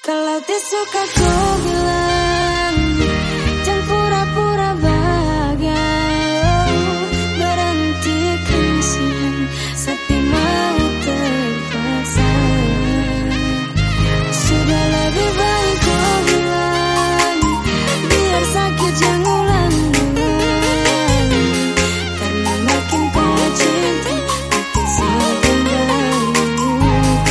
Kalau disuka ku bilang, jangan pura-pura bahagia. Berhenti kasihan, tapi mau terpaksa. Sudah lebih baik ku bilang, biar sakit jangan ulang-ulang. Karena makin kau cinta, makin semakin berluka.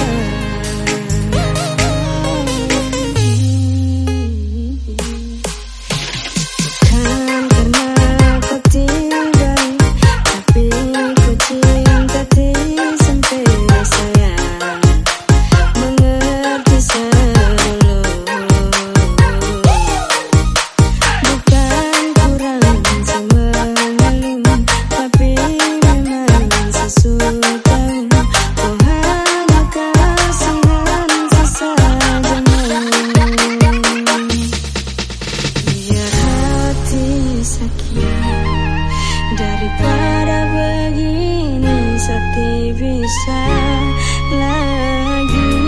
Bukan karena kau tidak, tapi ku cinta sampai sayang. Mengerti sedulu. Bukan kurang semengeluh, tapi memang sesuatu. Kau hanya kasihan sesajenmu. Biar hati sakit daripada begini, sakti bisa lagi.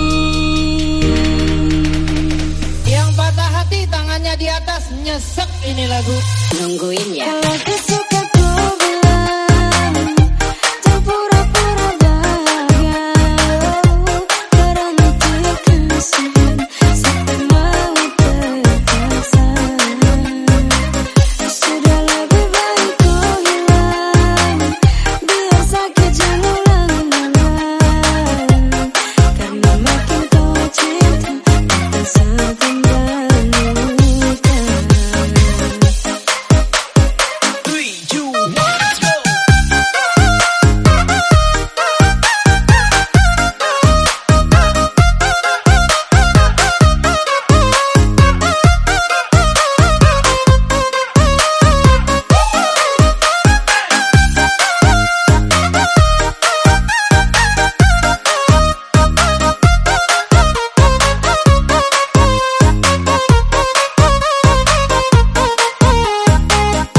Yang patah hati tangannya di atas, nyesek ini lagu. Nungguin ya. Kalau disuka ku bilang, jangan pura-pura bahagia. Berhenti kasihan, sampai mau terpaksa. Sudah lebih baik ku hilang, biar sakit jangan ulang-ulang. Karena makin kau cinta, makin semakin berluka. 3, 2, 1, let's go.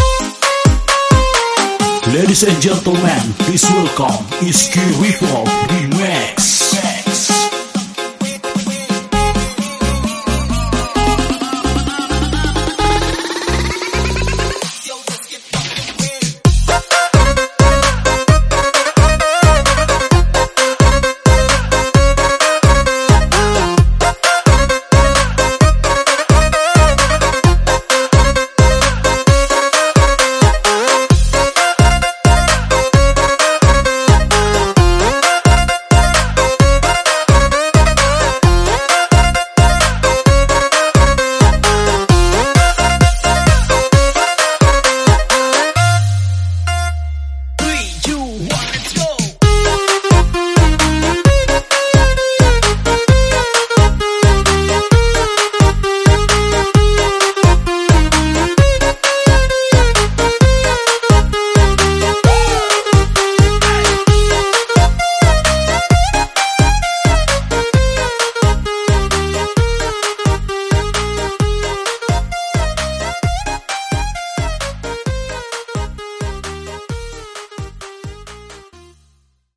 Ladies and gentlemen, please welcome Iski Revolve